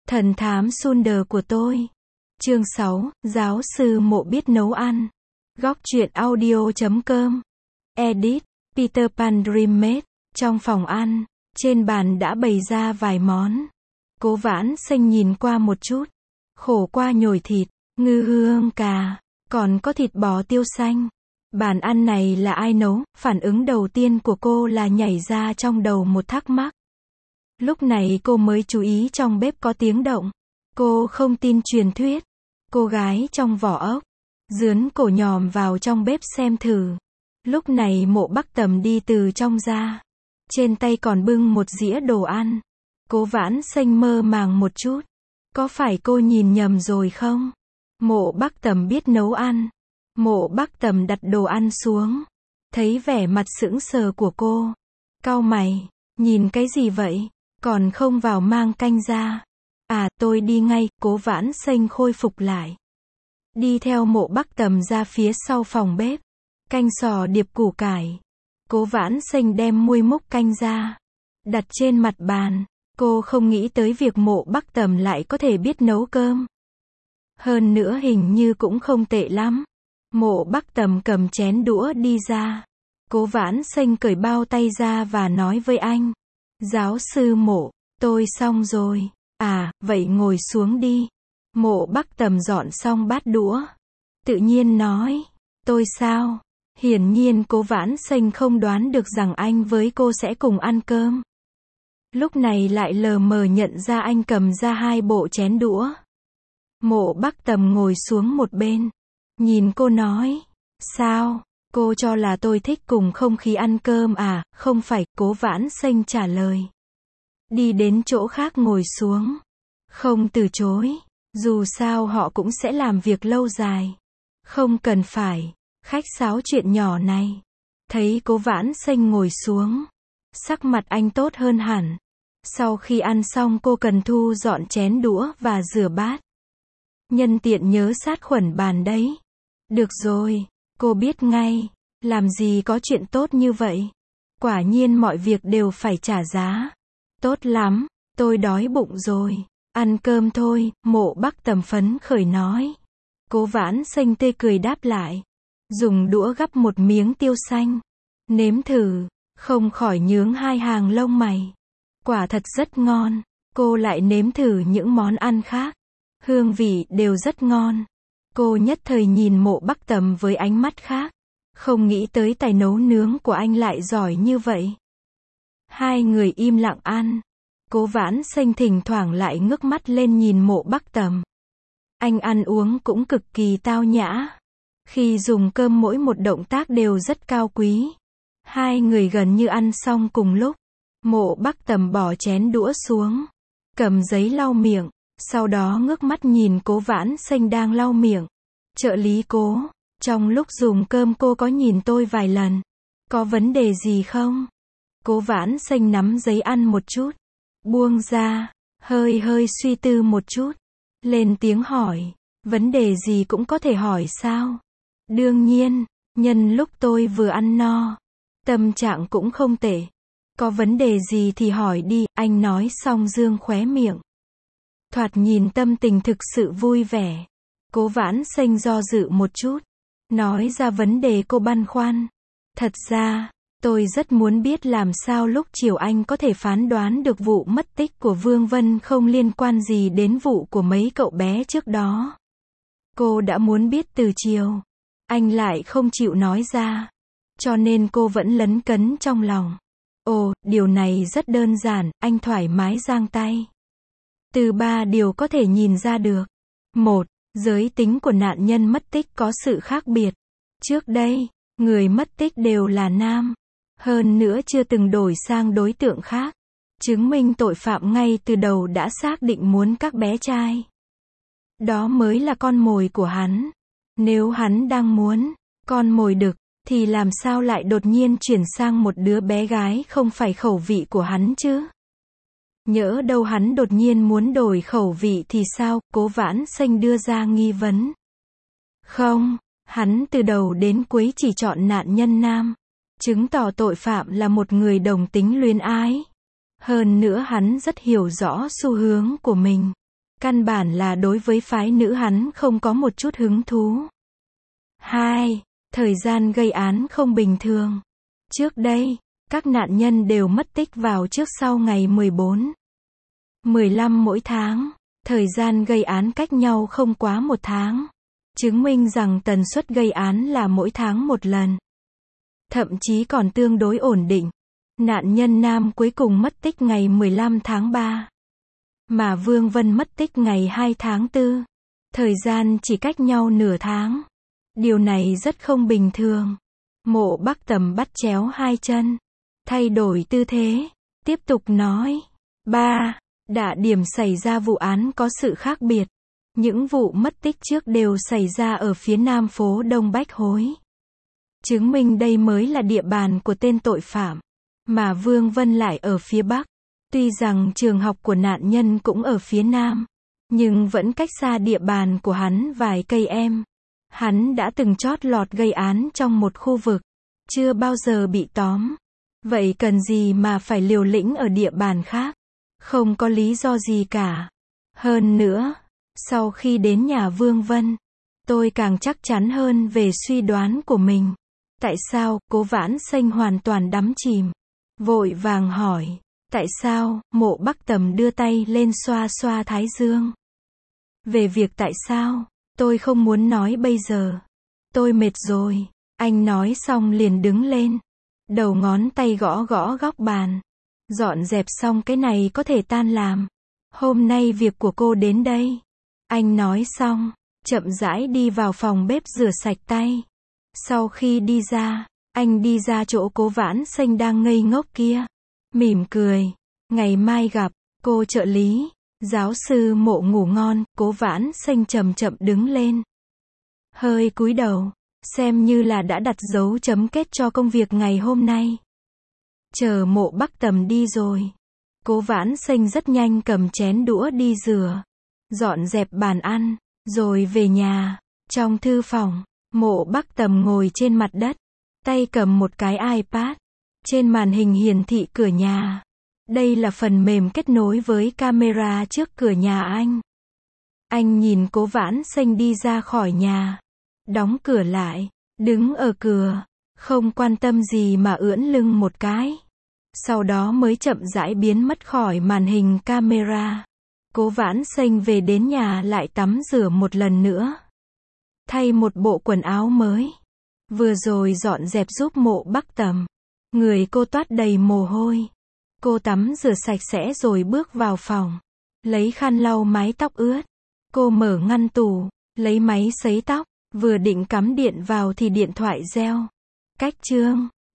Thần thám Sunder của tôi. Chương 6, giáo sư Mộ biết nấu ăn. Góc truyện audio.com. Edit, Peter Pan Dreammate. Trong phòng ăn, trên bàn đã bày ra vài món. Cố Vãn Xanh nhìn qua một chút. Khổ qua nhồi thịt, ngư hương cà, còn có thịt bò tiêu xanh. Bàn ăn này là ai nấu? Phản ứng đầu tiên của cô là nhảy ra trong đầu một thắc mắc. Lúc này cô mới chú ý trong bếp có tiếng động. Cô không tin truyền thuyết. Cô gái trong vỏ ốc, dướn cổ nhòm vào trong bếp xem thử. Lúc này Mộ Bắc Tầm đi từ trong ra. Trên tay còn bưng một dĩa đồ ăn. Cố Vãn Xanh mơ màng một chút. Có phải cô nhìn nhầm rồi không? Mộ Bắc Tầm biết nấu ăn. Mộ Bắc Tầm đặt đồ ăn xuống. Thấy vẻ mặt sững sờ của cô. Cau mày, nhìn cái gì vậy? Còn không vào mang canh ra. À, tôi đi ngay. Cố Vãn Xanh khôi phục lại. Đi theo Mộ Bắc Tầm ra phía sau phòng bếp. Canh sò điệp củ cải. Cố Vãn Xanh đem muôi múc canh ra. Đặt trên mặt bàn. Cô không nghĩ tới việc Mộ Bắc Tầm lại có thể biết nấu cơm. Hơn nữa hình như cũng không tệ lắm. Mộ Bắc Tầm cầm chén đũa đi ra. Cố Vãn Xanh cởi bao tay ra và nói với anh. Giáo sư Mộ, tôi xong rồi. À, vậy ngồi xuống đi. Mộ Bắc Tầm dọn xong bát đũa. Tự nhiên nói. Tôi sao? Hiển nhiên Cố Vãn Xanh không đoán được rằng anh với cô sẽ cùng ăn cơm. Lúc này lại lờ mờ nhận ra anh cầm ra hai bộ chén đũa. Mộ Bắc Tầm ngồi xuống một bên. Nhìn cô nói. Sao? Cô cho là tôi thích cùng không khí ăn cơm à? Không phải, Cố Vãn Xanh trả lời. Đi đến chỗ khác ngồi xuống. Không từ chối. Dù sao họ cũng sẽ làm việc lâu dài. Không cần phải khách sáo chuyện nhỏ này. Thấy Cố Vãn Xanh ngồi xuống. Sắc mặt anh tốt hơn hẳn. Sau khi ăn xong cô cần thu dọn chén đũa và rửa bát. Nhân tiện nhớ sát khuẩn bàn đấy. Được rồi, cô biết ngay. Làm gì có chuyện tốt như vậy. Quả nhiên mọi việc đều phải trả giá. Tốt lắm, tôi đói bụng rồi. Ăn cơm thôi, Mộ Bắc Tầm phấn khởi nói. Cố Vãn Xanh tươi cười đáp lại. Dùng đũa gắp một miếng tiêu xanh. Nếm thử, không khỏi nhướng hai hàng lông mày. Quả thật rất ngon. Cô lại nếm thử những món ăn khác. Hương vị đều rất ngon. Cô nhất thời nhìn Mộ Bắc Tầm với ánh mắt khác. Không nghĩ tới tài nấu nướng của anh lại giỏi như vậy. Hai người im lặng ăn. Cố Vãn Xanh thỉnh thoảng lại ngước mắt lên nhìn Mộ Bắc Tầm. Anh ăn uống cũng cực kỳ tao nhã. Khi dùng cơm mỗi một động tác đều rất cao quý. Hai người gần như ăn xong cùng lúc. Mộ Bắc Tầm bỏ chén đũa xuống. Cầm giấy lau miệng. Sau đó ngước mắt nhìn Cố Vãn Xanh đang lau miệng. Trợ lý Cố, trong lúc dùng cơm cô có nhìn tôi vài lần. Có vấn đề gì không? Cố Vãn Xanh nắm giấy ăn một chút. Buông ra, hơi suy tư một chút. Lên tiếng hỏi. Vấn đề gì cũng có thể hỏi sao? Đương nhiên, nhân lúc tôi vừa ăn no. Tâm trạng cũng không tệ. Có vấn đề gì thì hỏi đi, anh nói xong dương khóe miệng. Thoạt nhìn tâm tình thực sự vui vẻ. Cố Vãn Xanh do dự một chút. Nói ra vấn đề cô băn khoăn. Thật ra, tôi rất muốn biết làm sao lúc chiều anh có thể phán đoán được vụ mất tích của Vương Vân không liên quan gì đến vụ của mấy cậu bé trước đó. Cô đã muốn biết từ chiều. Anh lại không chịu nói ra. Cho nên cô vẫn lấn cấn trong lòng. Ồ, điều này rất đơn giản, anh thoải mái giang tay. Từ 3 điều có thể nhìn ra được. 1. Giới tính của nạn nhân mất tích có sự khác biệt. Trước đây, người mất tích đều là nam. Hơn nữa chưa từng đổi sang đối tượng khác. Chứng minh tội phạm ngay từ đầu đã xác định muốn các bé trai. Đó mới là con mồi của hắn. Nếu hắn đang muốn con mồi đực, thì làm sao lại đột nhiên chuyển sang một đứa bé gái không phải khẩu vị của hắn chứ? Nhỡ đâu hắn đột nhiên muốn đổi khẩu vị thì sao? Cố Vãn Xanh đưa ra nghi vấn. Không, hắn từ đầu đến cuối chỉ chọn nạn nhân nam. Chứng tỏ tội phạm là một người đồng tính luyến ái. Hơn nữa hắn rất hiểu rõ xu hướng của mình. Căn bản là đối với phái nữ hắn không có một chút hứng thú. 2. Thời gian gây án không bình thường. Trước đây, các nạn nhân đều mất tích vào trước sau ngày 14, 15 mỗi tháng. Thời gian gây án cách nhau không quá một tháng. Chứng minh rằng tần suất gây án là mỗi tháng một lần. Thậm chí còn tương đối ổn định. Nạn nhân nam cuối cùng mất tích ngày 15 tháng 3. Mà Vương Vân mất tích ngày 2 tháng 4. Thời gian chỉ cách nhau nửa tháng. Điều này rất không bình thường. Mộ Bắc Tầm bắt chéo hai chân. Thay đổi tư thế. Tiếp tục nói. 3. Địa điểm xảy ra vụ án có sự khác biệt. Những vụ mất tích trước đều xảy ra ở phía nam phố Đông Bách Hối. Chứng minh đây mới là địa bàn của tên tội phạm. Mà Vương Vân lại ở phía Bắc. Tuy rằng trường học của nạn nhân cũng ở phía Nam, nhưng vẫn cách xa địa bàn của hắn vài cây em. Hắn đã từng chót lọt gây án trong một khu vực, chưa bao giờ bị tóm. Vậy cần gì mà phải liều lĩnh ở địa bàn khác? Không có lý do gì cả. Hơn nữa, sau khi đến nhà Vương Vân, tôi càng chắc chắn hơn về suy đoán của mình. Tại sao? Cố Vãn Xanh hoàn toàn đắm chìm. Vội vàng hỏi. Tại sao? Mộ Bắc Tầm đưa tay lên xoa xoa thái dương. Về việc tại sao, tôi không muốn nói bây giờ. Tôi mệt rồi. Anh nói xong liền đứng lên. Đầu ngón tay gõ gõ góc bàn. Dọn dẹp xong cái này có thể tan làm. Hôm nay việc của cô đến đây. Anh nói xong, chậm rãi đi vào phòng bếp rửa sạch tay. Sau khi đi ra, anh đi ra chỗ Cố Vãn Xanh đang ngây ngốc kia. Mỉm cười. Ngày mai gặp, cô trợ lý. Giáo sư Mộ ngủ ngon. Cố Vãn Xanh chậm chậm đứng lên. Hơi cúi đầu. Xem như là đã đặt dấu chấm kết cho công việc ngày hôm nay. Chờ Mộ Bắc Tầm đi rồi. Cố Vãn Xanh rất nhanh cầm chén đũa đi rửa. Dọn dẹp bàn ăn. Rồi về nhà. Trong thư phòng, Mộ Bắc Tầm ngồi trên mặt đất. Tay cầm một cái iPad. Trên màn hình hiển thị cửa nhà. Đây là phần mềm kết nối với camera trước cửa nhà anh. Anh nhìn Cố Vãn Xanh đi ra khỏi nhà. Đóng cửa lại. Đứng ở cửa. Không quan tâm gì mà ưỡn lưng một cái. Sau đó mới chậm rãi biến mất khỏi màn hình camera. Cố Vãn Xanh về đến nhà lại tắm rửa một lần nữa. Thay một bộ quần áo mới. Vừa rồi dọn dẹp giúp Mộ Bắc Tầm. Người cô toát đầy mồ hôi. Cô tắm rửa sạch sẽ rồi bước vào phòng. Lấy khăn lau mái tóc ướt. Cô mở ngăn tủ. Lấy máy sấy tóc. Vừa định cắm điện vào thì điện thoại reo. Cách chương.